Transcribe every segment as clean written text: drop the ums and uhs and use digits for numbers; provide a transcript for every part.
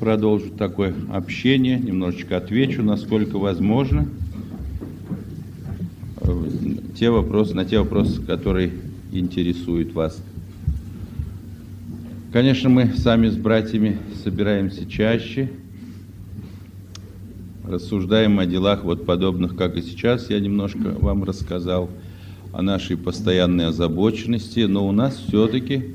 продолжу такое общение, немножечко отвечу, насколько возможно, на те вопросы, которые интересуют вас. Конечно, мы сами с братьями собираемся чаще, рассуждаем о делах вот подобных, как и сейчас. Я немножко вам рассказал о нашей постоянной озабоченности, но у нас все-таки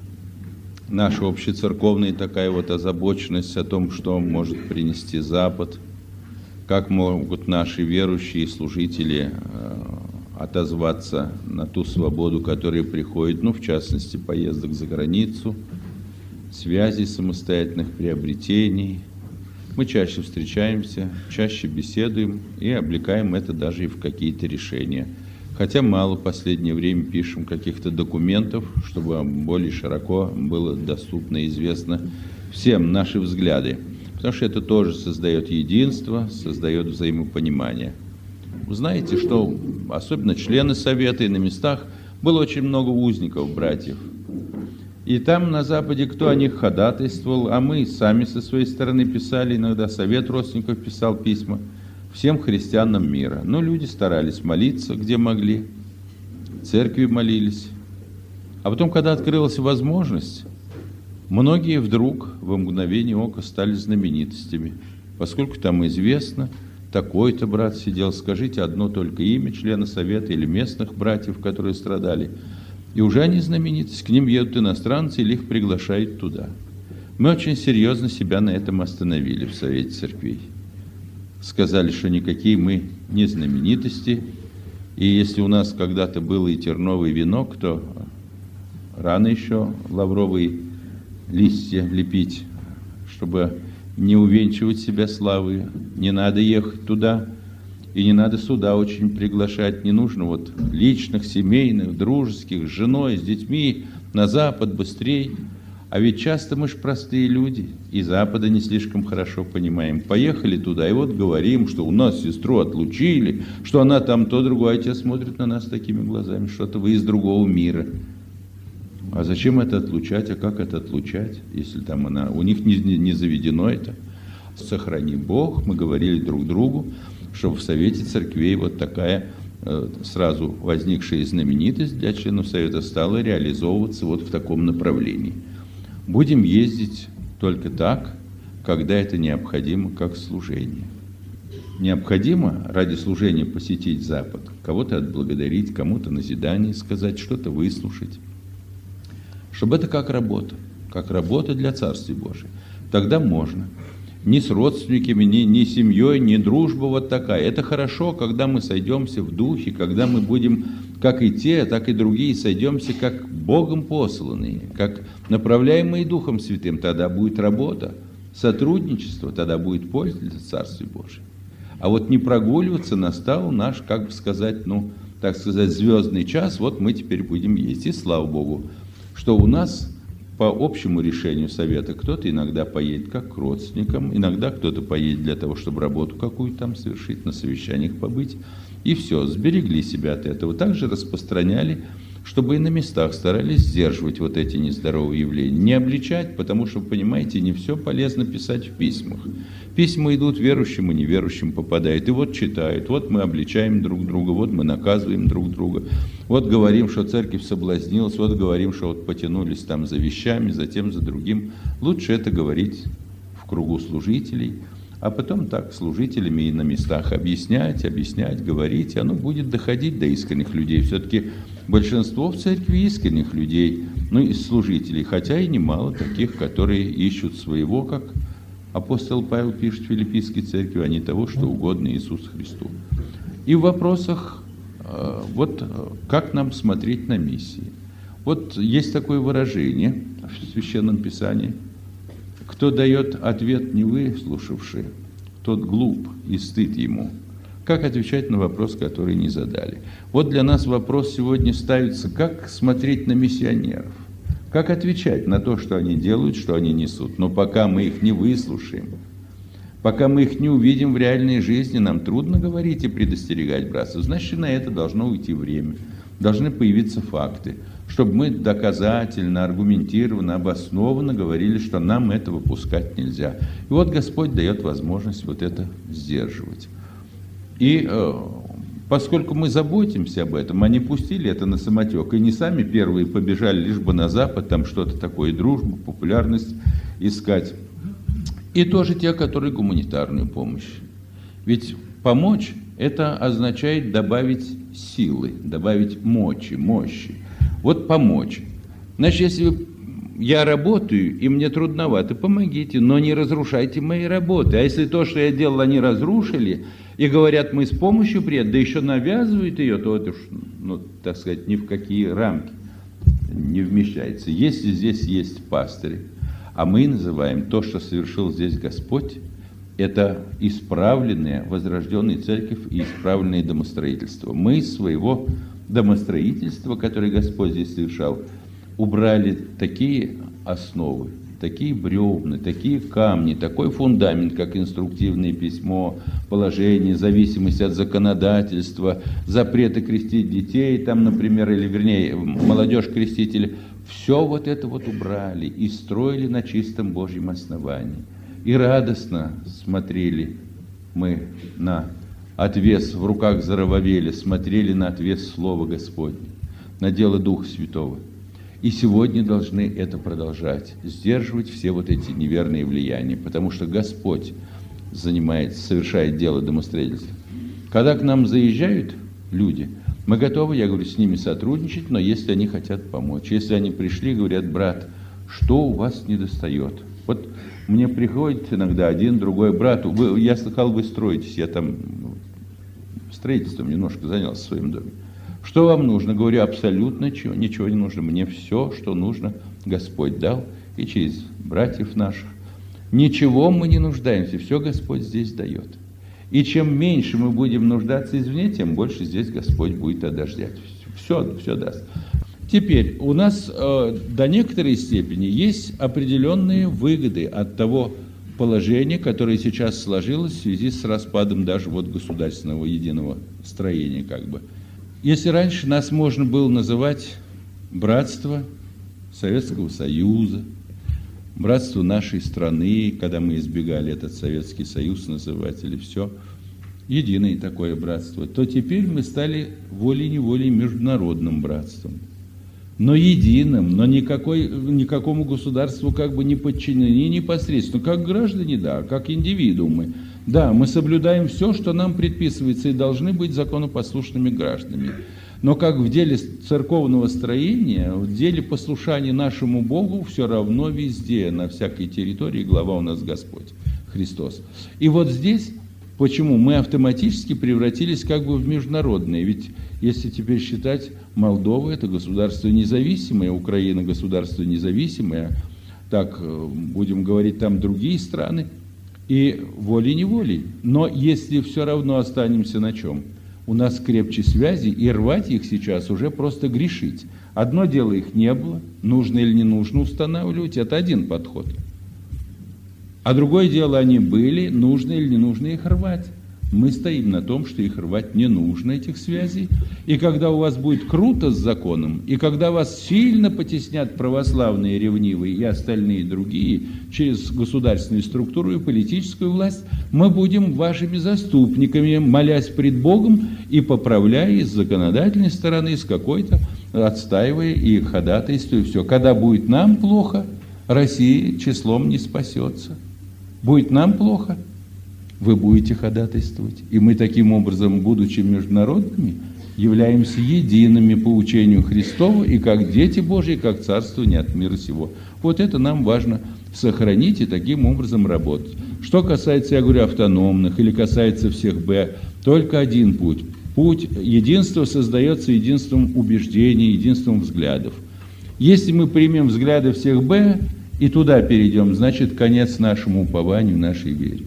наша общецерковная такая вот озабоченность о том, что может принести Запад, как могут наши верующие служители отозваться на ту свободу, которая приходит, в частности, поездок за границу, связей самостоятельных приобретений. Мы чаще встречаемся, чаще беседуем и облекаем это даже и в какие-то решения. Хотя мало в последнее время пишем каких-то документов, чтобы более широко было доступно и известно всем наши взгляды. Потому что это тоже создает единство, создает взаимопонимание. Вы знаете, что особенно члены Совета и на местах было очень много узников, братьев. И там на Западе кто о них ходатайствовал, а мы сами со своей стороны писали, иногда Совет родственников писал письма всем христианам мира. Но люди старались молиться, где могли, церкви молились. А потом, когда открылась возможность, многие вдруг во мгновение ока стали знаменитостями. Поскольку там известно, такой-то брат сидел, скажите одно только имя члена Совета или местных братьев, которые страдали. И уже они знаменитость, к ним едут иностранцы или их приглашают туда. Мы очень серьезно себя на этом остановили в Совете Церквей. Сказали, что никакие мы не знаменитости, и если у нас когда-то было и терновый венок, то рано еще лавровые листья лепить, чтобы не увенчивать себя славой. Не надо ехать туда, и не надо сюда очень приглашать. Не нужно вот личных, семейных, дружеских, с женой, с детьми на Запад быстрее. А ведь часто мы ж простые люди, и Запада не слишком хорошо понимаем. Поехали туда, и вот говорим, что у нас сестру отлучили, что она там то, другое, а те смотрят на нас такими глазами, что-то вы из другого мира. А зачем это отлучать, а как это отлучать, если там она, у них не заведено это? Сохрани Бог, мы говорили друг другу, что в Совете Церквей вот такая сразу возникшая знаменитость для членов Совета стала реализовываться вот в таком направлении. Будем ездить только так, когда это необходимо, как служение. Необходимо ради служения посетить Запад, кого-то отблагодарить, кому-то назидание сказать, что-то выслушать. Чтобы это как работа для Царствия Божия. Тогда можно. Ни с родственниками, ни семьей, ни дружба вот такая. Это хорошо, когда мы сойдемся в духе, когда мы будем, как и те, так и другие, сойдемся как Богом посланные, как направляемые Духом Святым. Тогда будет работа, сотрудничество, тогда будет польза для Царствия Божия. А вот не прогуливаться настал наш, так сказать, звездный час, вот мы теперь будем ездить. И слава Богу, что у нас по общему решению Совета кто-то иногда поедет как к родственникам, иногда кто-то поедет для того, чтобы работу какую-то там совершить, на совещаниях побыть. И все, сберегли себя от этого. Также распространяли, чтобы и на местах старались сдерживать вот эти нездоровые явления. Не обличать, потому что, понимаете, не все полезно писать в письмах. Письма идут верующим и неверующим попадают. И вот читают, вот мы обличаем друг друга, вот мы наказываем друг друга. Вот говорим, что церковь соблазнилась, вот говорим, что вот потянулись там за вещами, за тем, за другим. Лучше это говорить в кругу служителей, а потом так служителями и на местах объяснять, говорить, и оно будет доходить до искренних людей. Все-таки большинство в церкви искренних людей, из служителей, хотя и немало таких, которые ищут своего, как апостол Павел пишет в Филиппийской церкви, а не того, что угодно Иисусу Христу. И в вопросах, как нам смотреть на миссии. Вот есть такое выражение в Священном Писании: кто дает ответ не выслушавший, тот глуп и стыд ему. Как отвечать на вопрос, который не задали? Вот для нас вопрос сегодня ставится: как смотреть на миссионеров? Как отвечать на то, что они делают, что они несут? Но пока мы их не выслушаем, пока мы их не увидим в реальной жизни, нам трудно говорить и предостерегать братцев. Значит, на это должно уйти время. Должны появиться факты. чтобы мы доказательно, аргументированно, обоснованно говорили, что нам это выпускать нельзя. И вот Господь дает возможность вот это сдерживать. И поскольку мы заботимся об этом, они пустили это на самотек, и не сами первые побежали лишь бы на Запад, там что-то такое, дружбу, популярность искать. И тоже те, которые гуманитарную помощь. Ведь помочь – это означает добавить силы, добавить мощи. Вот помочь. Значит, если я работаю, и мне трудновато, помогите, но не разрушайте мои работы. А если то, что я делал, они разрушили, и говорят, мы с помощью приедем, да еще навязывают ее, то это уж, так сказать, ни в какие рамки не вмещается. Если здесь есть пастыри, а мы называем то, что совершил здесь Господь, это исправленная, возрожденная церковь и исправленное домостроительство. Мы из своего домостроительства, которое Господь здесь совершал, убрали такие основы, такие бревна, такие камни, такой фундамент, как инструктивное письмо, положение, зависимость от законодательства, запреты крестить детей, там, например, или вернее, молодежь-крестители. Все вот это вот убрали и строили на чистом Божьем основании. И радостно смотрели мы на отвес в руках Зарававеля, смотрели на отвес Слова Господня, на дело Духа Святого. И сегодня должны это продолжать, сдерживать все вот эти неверные влияния, потому что Господь совершает дело домостроительства. Когда к нам заезжают люди, мы готовы, я говорю, с ними сотрудничать, но если они хотят помочь, если они пришли, говорят, брат, что у вас недостает? Вот мне приходит иногда один, другой брат, я слыхал, вы строитесь, я там строительством немножко занялся в своем доме. Что вам нужно? Говорю, абсолютно ничего не нужно. Мне все, что нужно, Господь дал, и через братьев наших. Ничего мы не нуждаемся, все Господь здесь дает. И чем меньше мы будем нуждаться извне, тем больше здесь Господь будет одождять. Все даст. Теперь у нас до некоторой степени есть определенные выгоды от того положения, которое сейчас сложилось в связи с распадом даже вот государственного единого строения как бы. Если раньше нас можно было называть братство Советского Союза, братство нашей страны, когда мы избегали этот Советский Союз называть, или все, единое такое братство, то теперь мы стали волей-неволей международным братством. Но единым, но никакому государству как бы не подчинены непосредственно, как граждане, да, как индивидуумы. Да, мы соблюдаем все, что нам предписывается, и должны быть законопослушными гражданами. Но как в деле церковного строения, в деле послушания нашему Богу все равно везде, на всякой территории, глава у нас Господь, Христос. И вот здесь, почему мы автоматически превратились как бы в международные, ведь если теперь считать, Молдова – это государство независимое, Украина – государство независимое, так будем говорить, там другие страны, и волей-неволей. Но если все равно останемся на чем? У нас крепче связи, и рвать их сейчас уже просто грешить. Одно дело, их не было, нужно или не нужно устанавливать, это один подход. А другое дело, они были, нужно или не нужно их рвать. Мы стоим на том, что их рвать не нужно, этих связей. И когда у вас будет круто с законом, и когда вас сильно потеснят православные, ревнивые и остальные другие через государственную структуру и политическую власть, мы будем вашими заступниками, молясь пред Богом и поправляя с законодательной стороны, с какой-то, отстаивая и ходатайствуя, все. Когда будет нам плохо, Россия числом не спасется. Будет нам плохо, вы будете ходатайствовать. И мы таким образом, будучи международными, являемся едиными по учению Христову и как дети Божьи, как царство не от мира сего. Вот это нам важно сохранить и таким образом работать. Что касается, я говорю, автономных или касается всех Б, только один путь. Путь единства создается единством убеждений, единством взглядов. Если мы примем взгляды всех Б и туда перейдем, значит конец нашему упованию, нашей вере.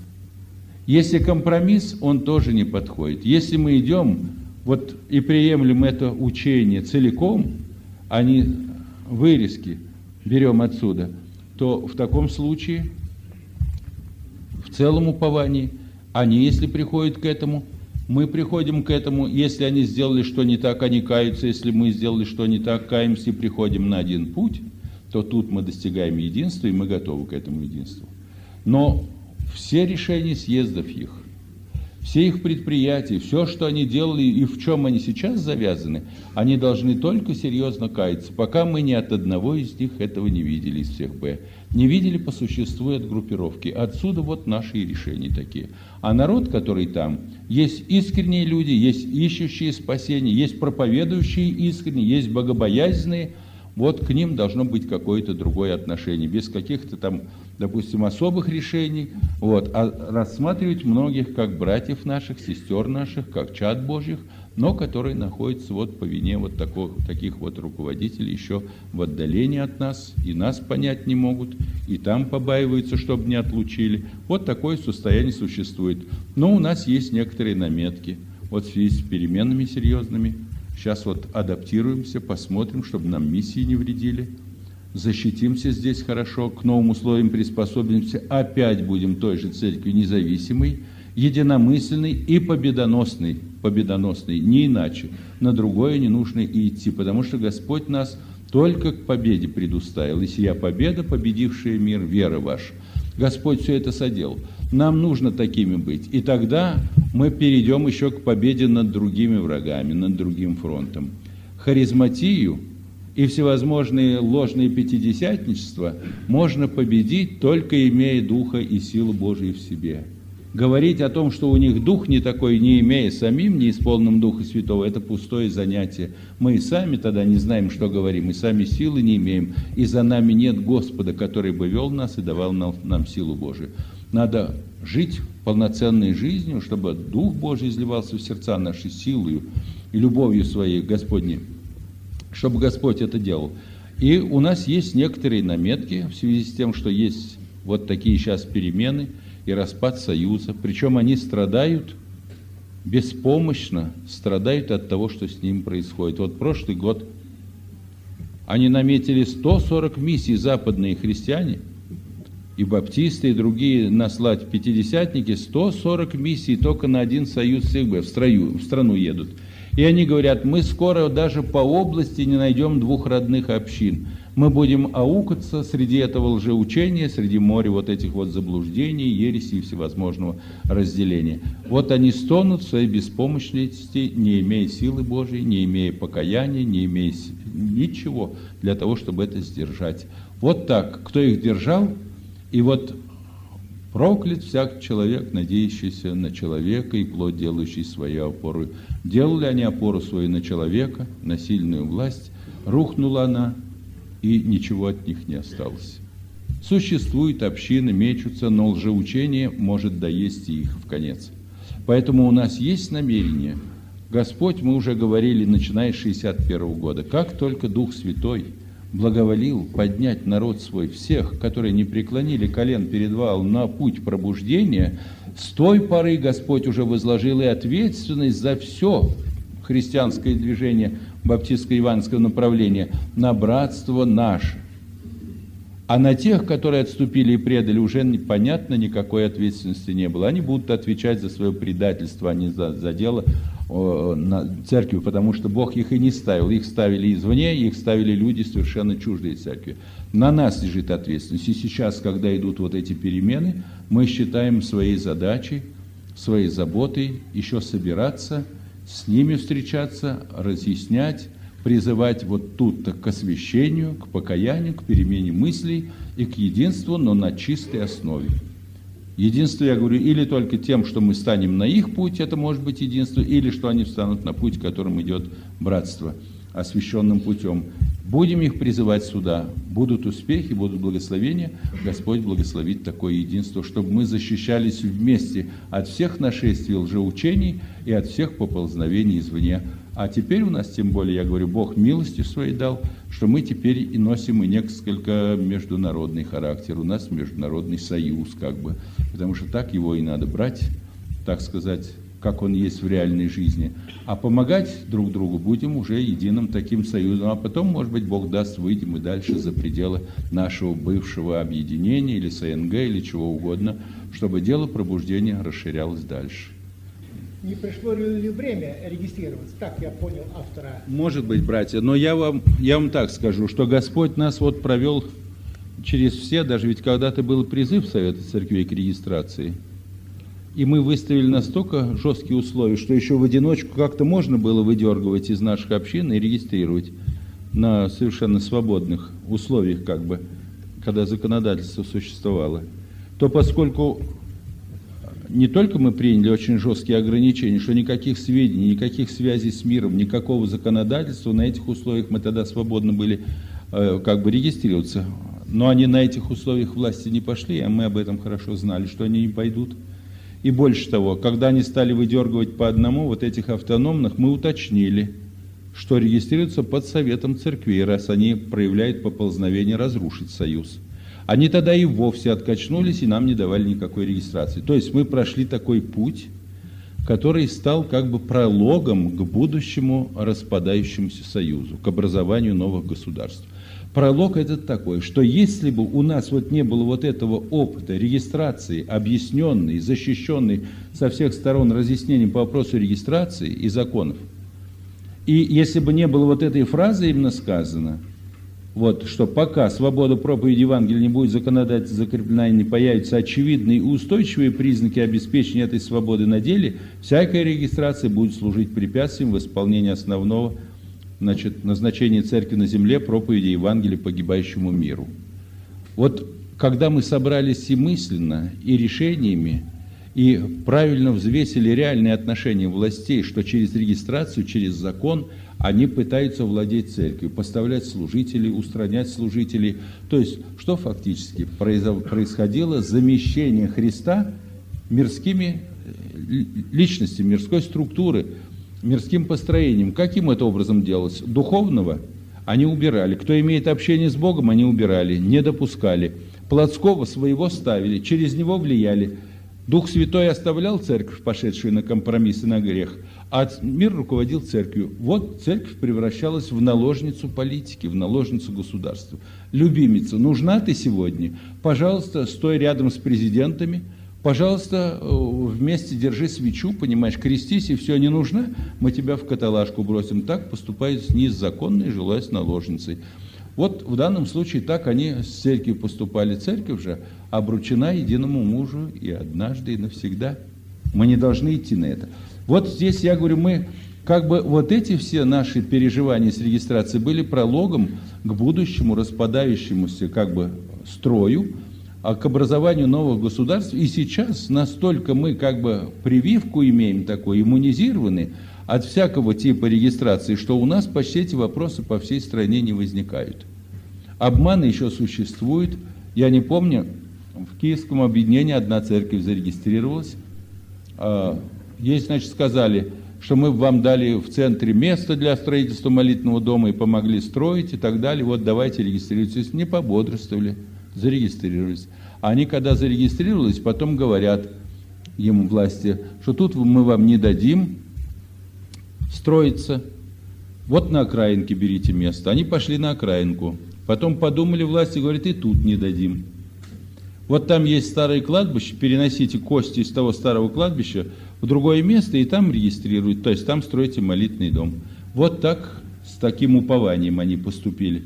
Если компромисс, он тоже не подходит. Если мы идем вот и приемлем это учение целиком, а не вырезки берем отсюда, то в таком случае в целом уповании они, если приходят к этому, Мы приходим к этому, если они сделали что не так, они каются, если мы сделали что не так, каемся и приходим на один путь, то тут мы достигаем единства, и мы готовы к этому единству. Но все решения съездов их, все их предприятия, все, что они делали и в чем они сейчас завязаны, они должны только серьезно каяться, пока мы ни от одного из них этого не видели, из всех Б. Не видели по существу от группировки. Отсюда вот наши решения такие. А народ, который там, есть искренние люди, есть ищущие спасения, есть проповедующие искренне, есть богобоязненные. Вот к ним должно быть какое-то другое отношение, без каких-то там, допустим, особых решений, вот, а рассматривать многих как братьев наших, сестер наших, как чад Божьих, но которые находятся вот по вине вот таких вот руководителей еще в отдалении от нас, и нас понять не могут, и там побаиваются, чтобы не отлучили. Вот такое состояние существует. Но у нас есть некоторые наметки, вот в связи с переменами серьезными. Сейчас вот адаптируемся, посмотрим, чтобы нам миссии не вредили. Защитимся здесь хорошо, к новым условиям приспособимся. Опять будем той же церкви независимой, единомысленной и победоносной. Победоносной, не иначе. На другое не нужно и идти, потому что Господь нас только к победе предуставил. И сия победа, победившая мир, вера ваша. Господь все это соделал. Нам нужно такими быть. И тогда мы перейдем еще к победе над другими врагами, над другим фронтом. Харизматию и всевозможные ложные пятидесятничества можно победить, только имея Духа и силу Божию в себе. Говорить о том, что у них дух не такой, не имея самим, не исполненным Духа Святого, это пустое занятие. Мы и сами тогда не знаем, что говорим, и сами силы не имеем, и за нами нет Господа, который бы вел нас и давал нам силу Божию. Надо жить полноценной жизнью, чтобы Дух Божий изливался в сердца наши силою и любовью своей Господней, чтобы Господь это делал. И у нас есть некоторые наметки в связи с тем, что есть вот такие сейчас перемены и распад союза. Причем они страдают беспомощно, страдают от того, что с ним происходит. Вот прошлый год они наметили 140 миссий, западные христиане, и баптисты, и другие наслать пятидесятники, 140 миссий только на один союз СГБ, в страну едут. И они говорят, мы скоро даже по области не найдем двух родных общин. Мы будем аукаться среди этого лжеучения, среди моря вот этих вот заблуждений, ересей и всевозможного разделения. Вот они стонут в своей беспомощности, не имея силы Божией, не имея покаяния, не имея ничего для того, чтобы это сдержать. Вот так, кто их держал, и вот проклят всяк человек, надеющийся на человека и плоть делающий свою опору. Делали они опору свою на человека, на сильную власть, рухнула она, и ничего от них не осталось. Существуют общины, мечутся, но лжеучение может доесть их в конец. Поэтому у нас есть намерение. Господь, мы уже говорили, начиная с 61 года, как только Дух Святой благоволил поднять народ свой, всех, которые не преклонили колен перед Ваалом, на путь пробуждения, с той поры Господь уже возложил и ответственность за все христианское движение баптистско-иванского направления на братство наше. А на тех, которые отступили и предали, уже непонятно, никакой ответственности не было. Они будут отвечать за свое предательство, а не за дело на церкви, потому что Бог их и не ставил. Их ставили извне, их ставили люди совершенно чуждые церкви. На нас лежит ответственность. И сейчас, когда идут вот эти перемены, мы считаем своей задачей, своей заботой еще собираться, с ними встречаться, разъяснять, призывать вот тут-то к освящению, к покаянию, к перемене мыслей и к единству, но на чистой основе. Единство, я говорю, или только тем, что мы станем на их путь, это может быть единство, или что они встанут на путь, которым идет братство, освященным путем. Будем их призывать сюда. Будут успехи, будут благословения. Господь благословит такое единство, чтобы мы защищались вместе от всех нашествий лжеучений и от всех поползновений извне. А теперь у нас, тем более, я говорю, Бог милостью своей дал, что мы теперь и носим и несколько международный характер. У нас международный союз, как бы, потому что так его и надо брать, так сказать, как он есть в реальной жизни. А помогать друг другу будем уже единым таким союзом. А потом, может быть, Бог даст, выйдем и дальше за пределы нашего бывшего объединения или СНГ, или чего угодно, чтобы дело пробуждения расширялось дальше. Не пришло ли время регистрироваться? Так я понял автора. Может быть, братья, но я вам так скажу, что Господь нас вот провел через все, даже ведь когда-то был призыв Совета Церквей к регистрации, и мы выставили настолько жесткие условия, что еще в одиночку как-то можно было выдергивать из наших общин и регистрировать на совершенно свободных условиях, как бы, когда законодательство существовало, то поскольку не только мы приняли очень жесткие ограничения, что никаких сведений, никаких связей с миром, никакого законодательства, на этих условиях мы тогда свободно были как бы регистрироваться. Но они на этих условиях власти не пошли, а мы об этом хорошо знали, что они не пойдут. И больше того, когда они стали выдергивать по одному вот этих автономных, мы уточнили, что регистрируются под Советом Церквей, раз они проявляют поползновение разрушить союз. Они тогда и вовсе откачнулись и нам не давали никакой регистрации. То есть мы прошли такой путь, который стал как бы прологом к будущему распадающемуся союзу, к образованию новых государств. Пролог этот такой, что если бы у нас вот не было вот этого опыта регистрации, объясненной, защищенной со всех сторон разъяснением по вопросу регистрации и законов, и если бы не было вот этой фразы именно сказано, вот, что пока свобода проповеди Евангелия не будет законодательно закреплена и не появятся очевидные и устойчивые признаки обеспечения этой свободы на деле, всякая регистрация будет служить препятствием в исполнении основного назначения церкви на земле, проповеди Евангелия погибающему миру. Вот когда мы собрались и мысленно, и решениями, и правильно взвесили реальные отношения властей, что через регистрацию, через закон они пытаются владеть церковью, поставлять служителей, устранять служителей. То есть, что фактически происходило? Замещение Христа мирскими личностями, мирской структуры, мирским построением. Каким это образом делалось? Духовного они убирали. Кто имеет общение с Богом, они убирали, не допускали. Плотского своего ставили, через него влияли. Дух Святой оставлял церковь, пошедшую на компромисс и на грех, а мир руководил церковью. Вот церковь превращалась в наложницу политики, в наложницу государства. Любимица, нужна ты сегодня? Пожалуйста, стой рядом с президентами, пожалуйста, вместе держи свечу, понимаешь, крестись, и все, не нужно, мы тебя в каталажку бросим. Так поступают с незаконной, желая с наложницей. Вот в данном случае так они с церковью поступали. Церковь же обручена единому мужу и однажды, и навсегда. Мы не должны идти на это. Вот здесь я говорю, мы как бы вот эти все наши переживания с регистрацией были прологом к будущему распадающемуся как бы строю, а к образованию новых государств. И сейчас настолько мы как бы прививку имеем такой, иммунизированы от всякого типа регистрации, что у нас почти эти вопросы по всей стране не возникают. Обманы еще существуют. Я не помню, в Киевском объединении одна церковь зарегистрировалась. Ей, значит, сказали, что мы вам дали в центре место для строительства молитвенного дома и помогли строить и так далее. Вот давайте регистрируйтесь. Не пободрствовали, зарегистрировались. А они, когда зарегистрировались, потом говорят ему власти, что тут мы вам не дадим строиться. Вот на окраинке берите место. Они пошли на окраинку. Потом подумали власти, говорят, и тут не дадим. Вот там есть старое кладбище, переносите кости из того старого кладбища в другое место и там регистрируют, то есть там стройте молитвенный дом. Вот так, с таким упованием они поступили.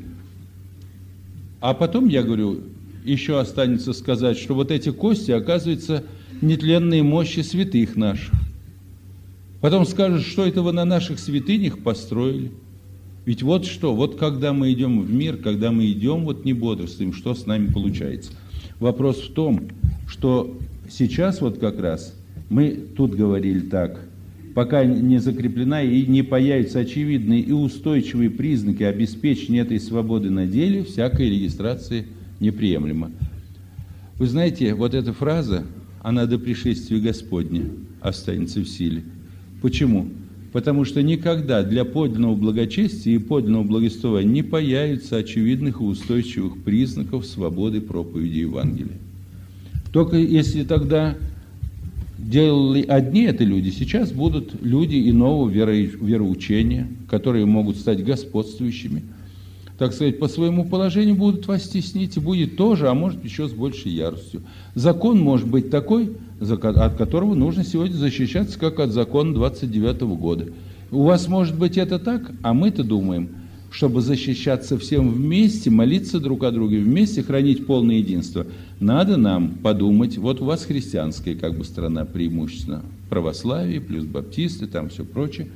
А потом, я говорю, еще останется сказать, что вот эти кости, оказывается, нетленные мощи святых наших. Потом скажут, что это вы на наших святынях построили. Ведь вот что, вот когда мы идем в мир, когда мы идем, вот не бодрствуем, что с нами получается? Вопрос в том, что сейчас вот как раз мы тут говорили так, пока не закреплена и не появятся очевидные и устойчивые признаки обеспечения этой свободы на деле, всякая регистрация неприемлема. Вы знаете, вот эта фраза, она до пришествия Господня останется в силе. Почему? Потому что никогда для подлинного благочестия и подлинного благовествования не появится очевидных и устойчивых признаков свободы проповеди Евангелия. Только если тогда делали одни это люди, сейчас будут люди иного вероучения, которые могут стать господствующими. так сказать, по своему положению будут вас теснить, и будет тоже, а может еще с большей яростью. Закон может быть такой, от которого нужно сегодня защищаться, как от закона 29-го года. У вас может быть это так, а мы-то думаем, чтобы защищаться всем вместе, молиться друг о друге вместе, хранить полное единство, надо нам подумать, вот у вас христианская как бы страна преимущественно, православие, плюс баптисты, там все прочее.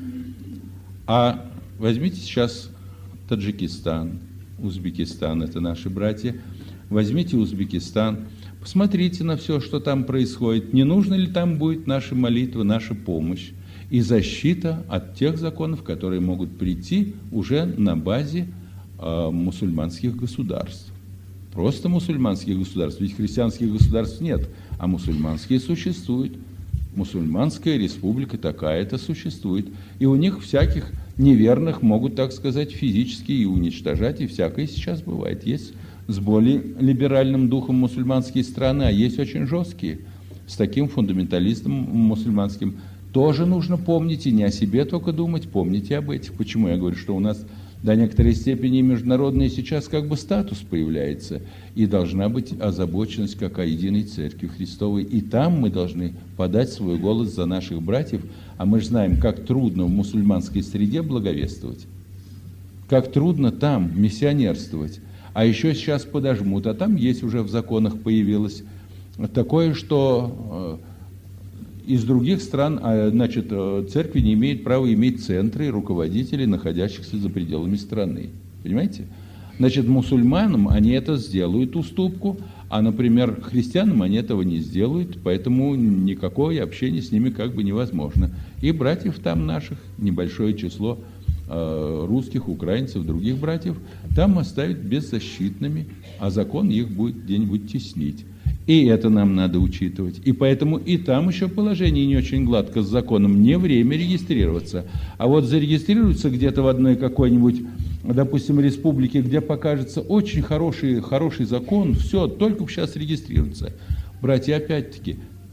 А возьмите сейчас Таджикистан, Узбекистан, это наши братья. Возьмите Узбекистан, посмотрите на все, что там происходит. Не нужно ли там будет наша молитва, наша помощь и защита от тех законов, которые могут прийти уже на базе мусульманских государств. Просто мусульманских государств, ведь христианских государств нет, а мусульманские существуют. Мусульманская республика такая-то существует. И у них всяких неверных могут, так сказать, физически и уничтожать, и всякое сейчас бывает. Есть с более либеральным духом мусульманские страны, а есть очень жесткие, с таким фундаментализмом мусульманским. Тоже нужно помнить, и не о себе только думать, помните об этих. Почему я говорю, что у нас до некоторой степени международный сейчас как бы статус появляется, и должна быть озабоченность как о единой Церкви Христовой. И там мы должны подать свой голос за наших братьев, а мы же знаем, как трудно в мусульманской среде благовествовать, как трудно там миссионерствовать, а еще сейчас подожмут, а там есть уже в законах появилось такое, что из других стран, значит, церкви не имеет права иметь центры и руководителей, находящихся за пределами страны. Понимаете? Значит, мусульманам они это сделают уступку, а, например, христианам они этого не сделают, поэтому никакое общение с ними как бы невозможно. И братьев там наших, небольшое число русских, украинцев, других братьев, там оставить беззащитными, а закон их будет где-нибудь теснить. И это нам надо учитывать. И поэтому и там еще положение не очень гладко с законом. Не время регистрироваться. А вот зарегистрироваться где-то в одной какой-нибудь, допустим, республике, где покажется очень хороший закон, все, только сейчас регистрироваться. Братья, опять-таки,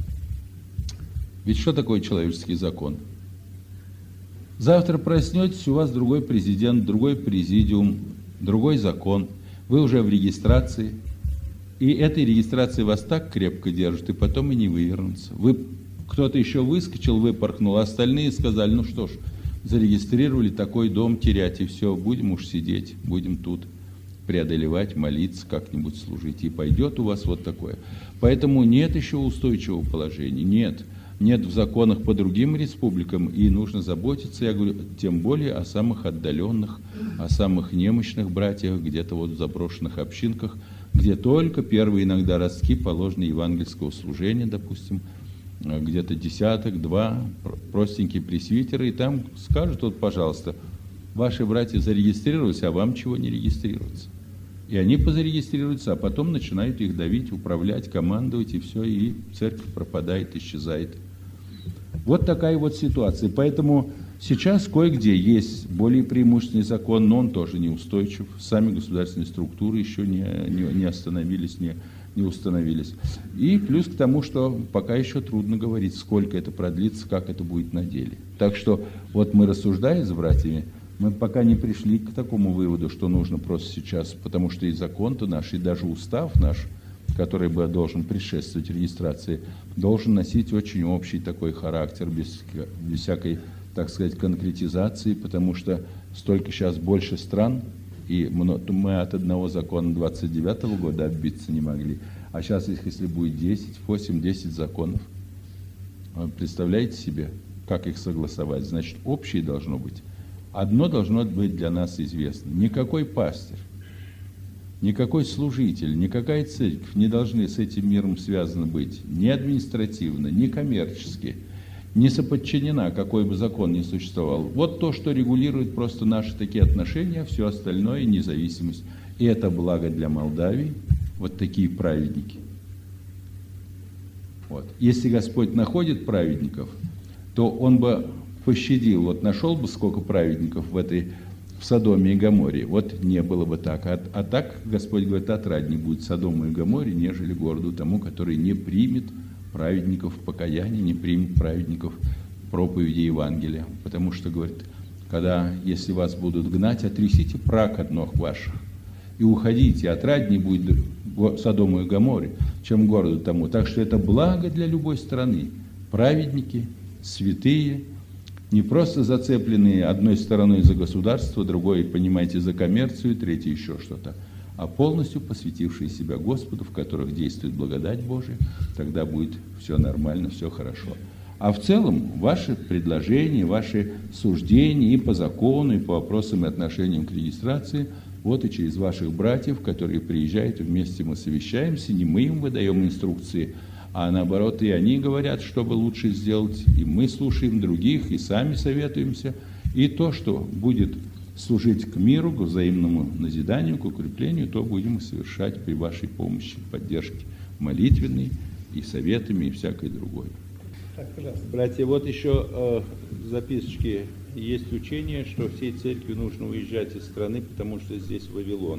ведь что такое человеческий закон? Завтра проснетесь, у вас другой президент, другой президиум, другой закон. Вы уже в регистрации. И этой регистрации вас так крепко держит, и потом и не вывернуться. Кто-то еще выскочил, выпорхнул, а остальные сказали, ну что ж, зарегистрировали такой дом терять, и все, будем уж сидеть, будем тут преодолевать, молиться, как-нибудь служить. И пойдет у вас вот такое. Поэтому нет еще устойчивого положения, нет в законах по другим республикам, и нужно заботиться, я говорю, тем более о самых отдаленных, о самых немощных братьях, где-то вот в заброшенных общинках, где только первые иногда ростки положены евангельского служения, допустим, где-то десяток, два, простенькие пресвитеры, и там скажут, вот, пожалуйста, ваши братья зарегистрировались, а вам чего не регистрироваться? И они позарегистрируются, а потом начинают их давить, управлять, командовать, и все, и церковь пропадает, исчезает. Вот такая вот ситуация. Поэтому сейчас кое-где есть более преимущественный закон, но он тоже неустойчив. Сами государственные структуры еще не остановились, не установились. И плюс к тому, что пока еще трудно говорить, сколько это продлится, как это будет на деле. Так что вот мы, рассуждая с братьями, мы пока не пришли к такому выводу, что нужно просто сейчас, потому что и закон-то наш, и даже устав наш, который бы должен предшествовать регистрации, должен носить очень общий такой характер, без всякой, так сказать, конкретизации, потому что столько сейчас больше стран, и мы от одного закона 29-го года отбиться не могли, а сейчас, если будет 10, 8-10 законов, представляете себе, как их согласовать? Значит, общее должно быть. Одно должно быть для нас известно. Никакой пастырь, никакой служитель, никакая церковь не должны с этим миром связаны быть ни административно, ни коммерчески, не соподчинена, какой бы закон ни существовал. Вот то, что регулирует просто наши такие отношения, все остальное независимость. И это благо для Молдавии, вот такие праведники. Вот. Если Господь находит праведников, то Он бы пощадил, вот нашел бы сколько праведников в Содоме и Гоморе, вот не было бы так. А так, Господь говорит, отраднее будет Содому и Гоморе, нежели городу тому, который не примет праведников покаяния, не примет праведников проповеди Евангелия. Потому что, говорит, когда, если вас будут гнать, отрясите прах от ног ваших и уходите, отрадней будет Содому и Гоморре, чем городу тому. Так что это благо для любой страны. Праведники, святые, не просто зацепленные одной стороной за государство, другой, понимаете, за коммерцию, третий еще что-то, а полностью посвятившие себя Господу, в которых действует благодать Божия, тогда будет все нормально, все хорошо. А в целом ваши предложения, ваши суждения и по закону, и по вопросам и отношениям к регистрации, вот и через ваших братьев, которые приезжают, вместе мы совещаемся, не мы им выдаем инструкции, а наоборот и они говорят, что бы лучше сделать, и мы слушаем других, и сами советуемся, и то, что будет служить к миру, к взаимному назиданию, к укреплению, то будем совершать при вашей помощи, поддержке молитвенной и советами, и всякой другой. Так, пожалуйста. Братья, вот еще в записочке есть учение, что всей церкви нужно уезжать из страны, потому что здесь Вавилон.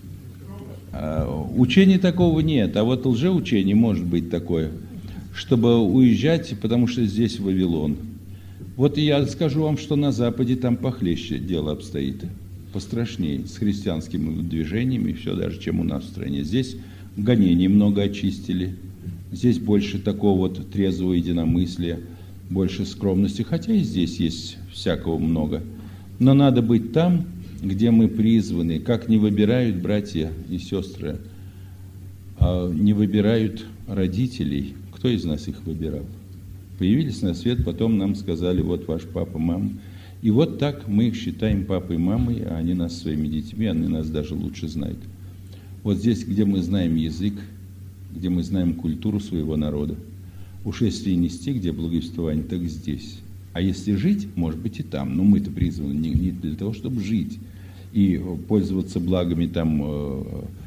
Учения такого нет, а вот лжеучение может быть такое, чтобы уезжать, потому что здесь Вавилон. Вот я скажу вам, что на Западе там похлеще дело обстоит, пострашнее, с христианскими движениями, все даже, чем у нас в стране. Здесь гонений много очистили, здесь больше такого вот трезвого единомыслия, больше скромности, хотя и здесь есть всякого много. Но надо быть там, где мы призваны, как не выбирают братья и сестры, не выбирают родителей. Кто из нас их выбирал? Появились на свет, потом нам сказали, вот ваш папа, мама. И вот так мы их считаем папой и мамой, а они нас своими детьми, они нас даже лучше знают. Вот здесь, где мы знаем язык, где мы знаем культуру своего народа. Уж если и нести, где благовествование, так здесь. А если жить, может быть и там. Но мы-то призваны не для того, чтобы жить и пользоваться благами там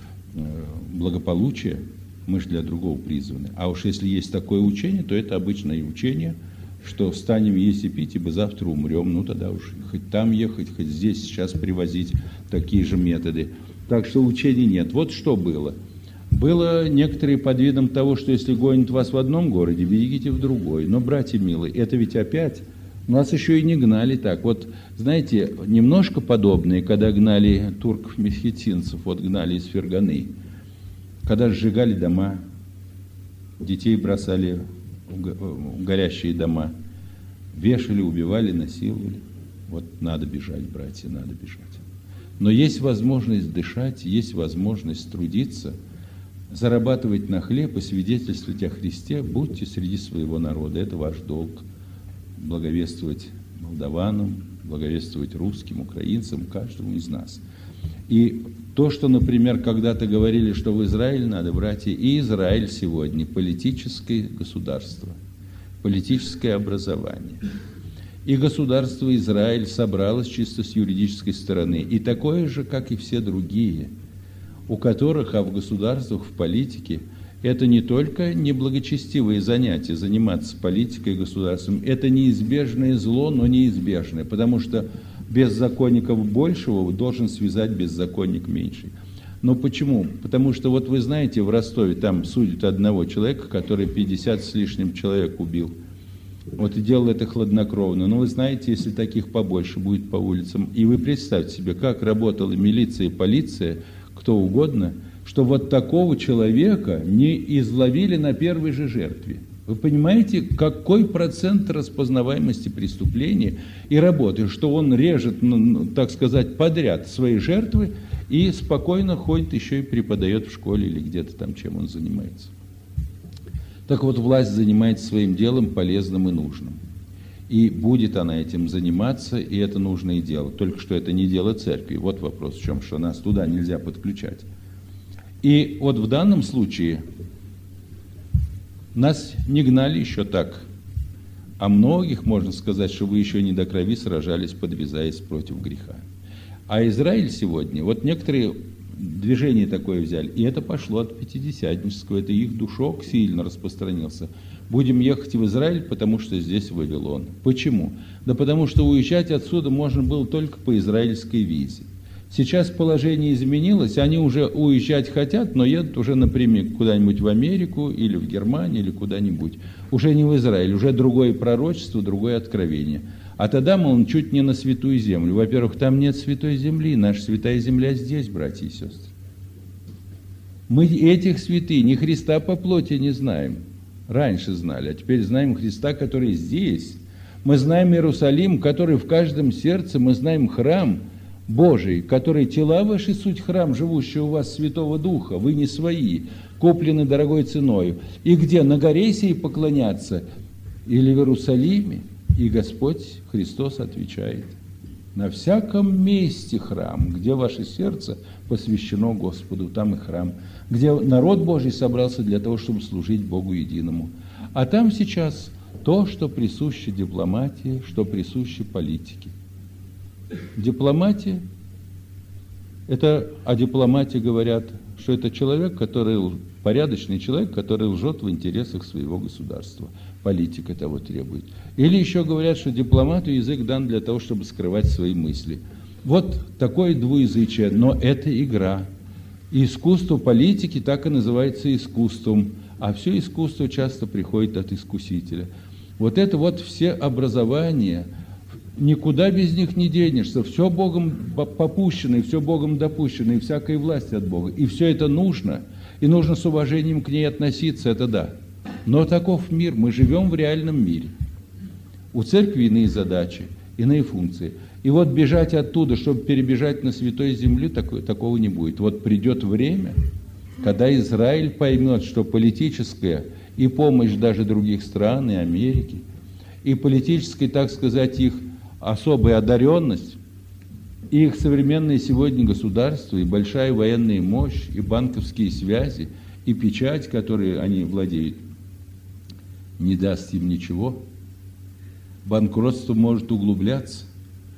благополучия. Мы же для другого призваны. А уж если есть такое учение, то это обычное учение, что станем есть и пить, ибо завтра умрем. Ну тогда уж хоть там ехать, хоть здесь сейчас привозить такие же методы. Так что учений нет. Вот что было. Было некоторые под видом того, что если гонят вас в одном городе, бегите в другой. Но, братья милые, это ведь опять нас еще и не гнали так. Вот, знаете, немножко подобное, когда гнали турков-месхетинцев, вот гнали из Ферганы, когда сжигали дома, детей бросали в горящие дома, вешали, убивали, насиловали. Вот надо бежать, братья, надо бежать. Но есть возможность дышать, есть возможность трудиться, зарабатывать на хлеб и свидетельствовать о Христе. Будьте среди своего народа, это ваш долг. Благовествовать молдаванам, благовествовать русским, украинцам, каждому из нас. И то, что, например, когда-то говорили, что в Израиль надо, братья, и Израиль сегодня политическое государство, политическое образование. И государство Израиль собралось чисто с юридической стороны, и такое же, как и все другие, у которых, а в государствах, в политике, это не только неблагочестивые занятия, заниматься политикой и государством, это неизбежное зло, но неизбежное, потому что беззаконников большего должен связать беззаконник меньший. Но почему? Потому что, вот вы знаете, в Ростове там судят одного человека, который 50 с лишним человек убил. Вот и делал это хладнокровно. Но вы знаете, если таких побольше будет по улицам, и вы представьте себе, как работала милиция и полиция, кто угодно, что вот такого человека не изловили на первой же жертве. Вы понимаете, какой процент распознаваемости преступления и работы, что он режет, так сказать, подряд свои жертвы и спокойно ходит, еще и преподает в школе или где-то там, чем он занимается. Так вот, власть занимается своим делом полезным и нужным. И будет она этим заниматься, и это нужно и делать. Только что это не дело церкви. Вот вопрос в чем, что нас туда нельзя подключать. И вот в данном случае нас не гнали еще так. А многих, можно сказать, что вы еще не до крови сражались, подвязаясь против греха. А Израиль сегодня, вот некоторые движение такое взяли, и это пошло от пятидесятнического, это их душок сильно распространился. Будем ехать в Израиль, потому что здесь Вавилон. Почему? Да потому что уезжать отсюда можно было только по израильской визе. Сейчас положение изменилось, они уже уезжать хотят, но едут уже напрямик куда-нибудь в Америку или в Германию или куда-нибудь. Уже не в Израиль, уже другое пророчество, другое откровение. А тогда, мол, чуть не на святую землю. Во-первых, там нет святой земли, наша святая земля здесь, братья и сестры. Мы этих святынь, Христа по плоти не знаем. Раньше знали, а теперь знаем Христа, который здесь. Мы знаем Иерусалим, который в каждом сердце, мы знаем храм Божий, который тела ваши суть храм, живущий у вас Святого Духа, вы не свои, куплены дорогой ценою. И где? На горе сей поклоняться или в Иерусалиме? И Господь Христос отвечает: на всяком месте храм, где ваше сердце посвящено Господу, там и храм, где народ Божий собрался для того, чтобы служить Богу единому. А там сейчас то, что присуще дипломатии, что присуще политике. Дипломатия, это о дипломатии говорят, что это человек, порядочный человек, который лжет в интересах своего государства. Политика того требует. Или еще говорят, что дипломату язык дан для того, чтобы скрывать свои мысли. Вот такое двуязычие, но это игра. И искусство политики так и называется искусством, а все искусство часто приходит от искусителя. Вот это вот все образования, никуда без них не денешься, все Богом попущено, и все Богом допущено, и всякая власть от Бога. И все это нужно, и нужно с уважением к ней относиться, это да. Но таков мир, мы живем в реальном мире. У церкви иные задачи, иные функции. И вот бежать оттуда, чтобы перебежать на святой землю, такого не будет. Вот придет время, когда Израиль поймет, что политическая и помощь даже других стран, и Америки, и политическая, так сказать, их особая одаренность, и их современное сегодня государство, и большая военная мощь, и банковские связи, и печать, которой они владеют, не даст им ничего. Банкротство может углубляться,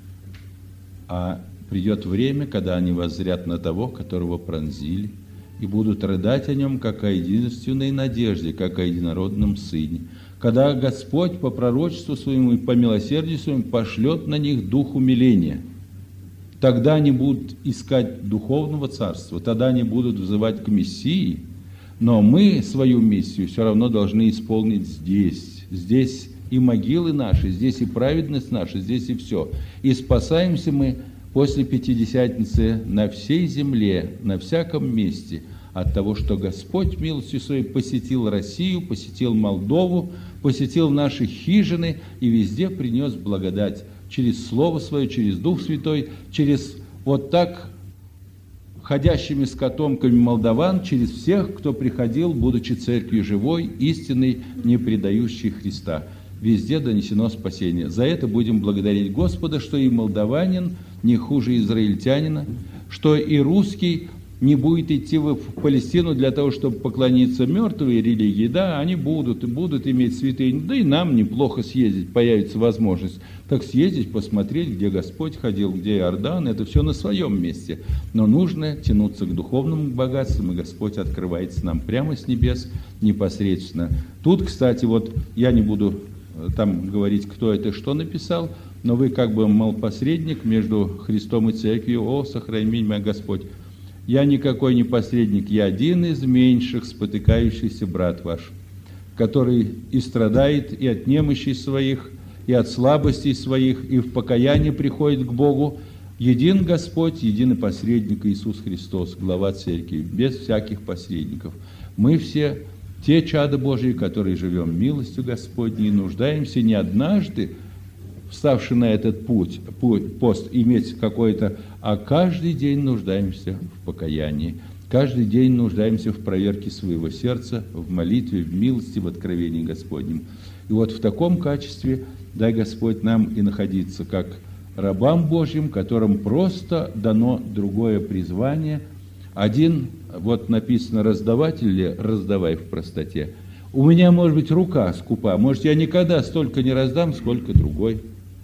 а придет время, когда они воззрят на того, которого пронзили, и будут рыдать о нем, как о единственной надежде, как о единородном сыне. Когда Господь по пророчеству своему и по милосердию своему пошлет на них дух умиления, тогда они будут искать духовного царства, тогда они будут взывать к Мессии, но мы свою миссию все равно должны исполнить здесь. Здесь и могилы наши, здесь и праведность наша, здесь и все. И спасаемся мы после Пятидесятницы на всей земле, на всяком месте от того, что Господь милостью своей посетил Россию, посетил Молдову, посетил наши хижины и везде принес благодать через Слово Свое, через Дух Святой, через вот так ходящими с котомками молдаван, через всех, кто приходил, будучи церковью живой, истинной, не предающей Христа. Везде донесено спасение. За это будем благодарить Господа, что и молдаванин не хуже израильтянина, что и русский не будет идти в Палестину для того, чтобы поклониться мертвой религии. Да, они будут иметь святыню. Да и нам неплохо съездить, появится возможность. Так съездить, посмотреть, где Господь ходил, где Иордан, это все на своем месте. Но нужно тянуться к духовному богатству, и Господь открывается нам прямо с небес непосредственно. Тут, кстати, вот я не буду там говорить, кто это что написал, но вы как бы, мол, посредник между Христом и Церковью. О, сохрани меня, Господь. Я никакой не посредник, я один из меньших, спотыкающийся брат ваш, который и страдает и от немощей своих, и от слабостей своих, и в покаянии приходит к Богу. Един Господь, единый посредник Иисус Христос, глава Церкви, без всяких посредников. Мы все те чада Божьи, которые живем милостью Господней, и нуждаемся не однажды, вставши на этот пост, иметь какой-то, а каждый день нуждаемся в покаянии, каждый день нуждаемся в проверке своего сердца, в молитве, в милости, в откровении Господнем. И вот в таком качестве дай Господь нам и находиться, как рабам Божьим, которым просто дано другое призвание. Один, вот написано, раздаватель или раздавай в простоте. У меня, может быть, рука скупа, может, я никогда столько не раздам, сколько другой.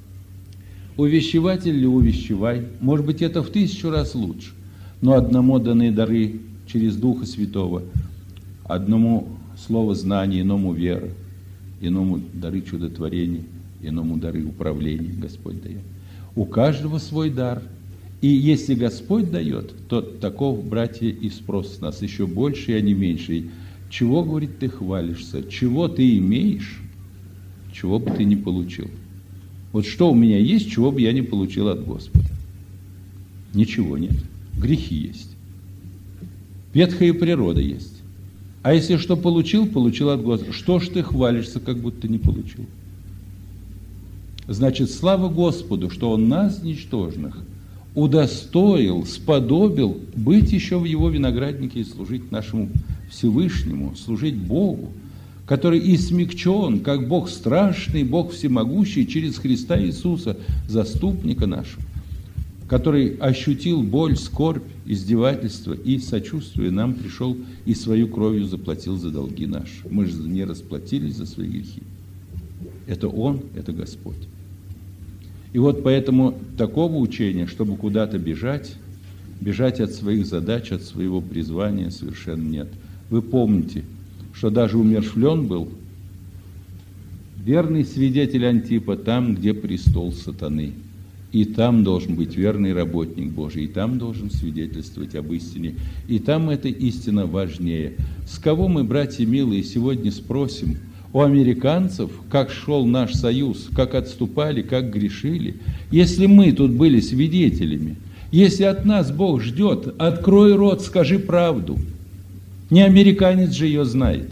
Увещеватель или увещевай, может быть, это в 1000 раз лучше. Но одному даны дары через Духа Святого, одному слово знания, иному вера, иному дары чудотворения, иному дары управления Господь дает. У каждого свой дар. И если Господь дает, то таков, братья, и спрос с нас еще больше, а не меньше. Чего, говорит, ты хвалишься? Чего ты имеешь, чего бы ты не получил? Вот что у меня есть, чего бы я не получил от Господа? Ничего нет. Грехи есть. Ветхая природа есть. А если что получил, получил от Господа. Что ж ты хвалишься, как будто не получил? Значит, слава Господу, что Он нас, ничтожных, удостоил, сподобил быть еще в Его винограднике и служить нашему Всевышнему, служить Богу, который и смягчен, как Бог страшный, Бог всемогущий, через Христа Иисуса, заступника нашего, который ощутил боль, скорбь, издевательство и сочувствие нам пришел и свою кровью заплатил за долги наши. Мы же не расплатились за свои грехи. Это Он, это Господь. И вот поэтому такого учения, чтобы куда-то бежать от своих задач, от своего призвания совершенно нет. Вы помните, что даже умерщвлен был верный свидетель Антипа там, где престол сатаны. И там должен быть верный работник Божий, и там должен свидетельствовать об истине. И там эта истина важнее. С кого мы, братья милые, сегодня спросим? У американцев, как шел наш союз, как отступали, как грешили. Если мы тут были свидетелями, если от нас Бог ждет, открой рот, скажи правду. Не американец же ее знает.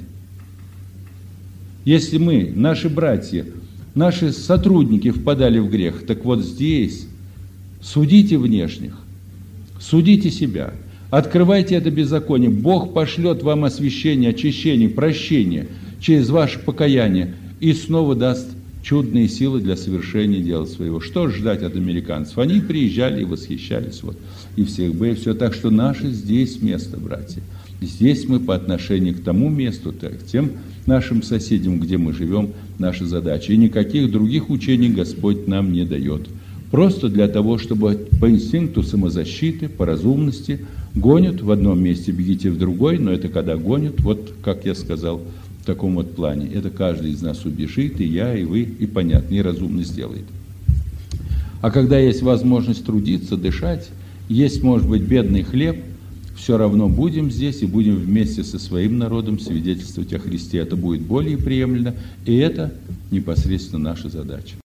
Если мы, наши братья, наши сотрудники впадали в грех, так вот здесь судите внешних, судите себя, открывайте это беззаконие. Бог пошлет вам освящение, очищение, прощение через ваше покаяние и снова даст чудные силы для совершения дела своего. Что ждать от американцев? Они приезжали и восхищались, вот, и всех бы, и все. Так что наше здесь место, братья. Здесь мы по отношению к тому месту, к тем нашим соседям, где мы живем, наша задача. И никаких других учений Господь нам не дает. Просто для того, чтобы по инстинкту самозащиты, по разумности гонят в одном месте, бегите в другой, но это когда гонят, вот как я сказал, в таком вот плане. Это каждый из нас убежит, и я, и вы, и понятно, и разумно сделает. А когда есть возможность трудиться, дышать, есть, может быть, бедный хлеб, все равно будем здесь и будем вместе со своим народом свидетельствовать о Христе. Это будет более приемлемо, и это непосредственно наша задача.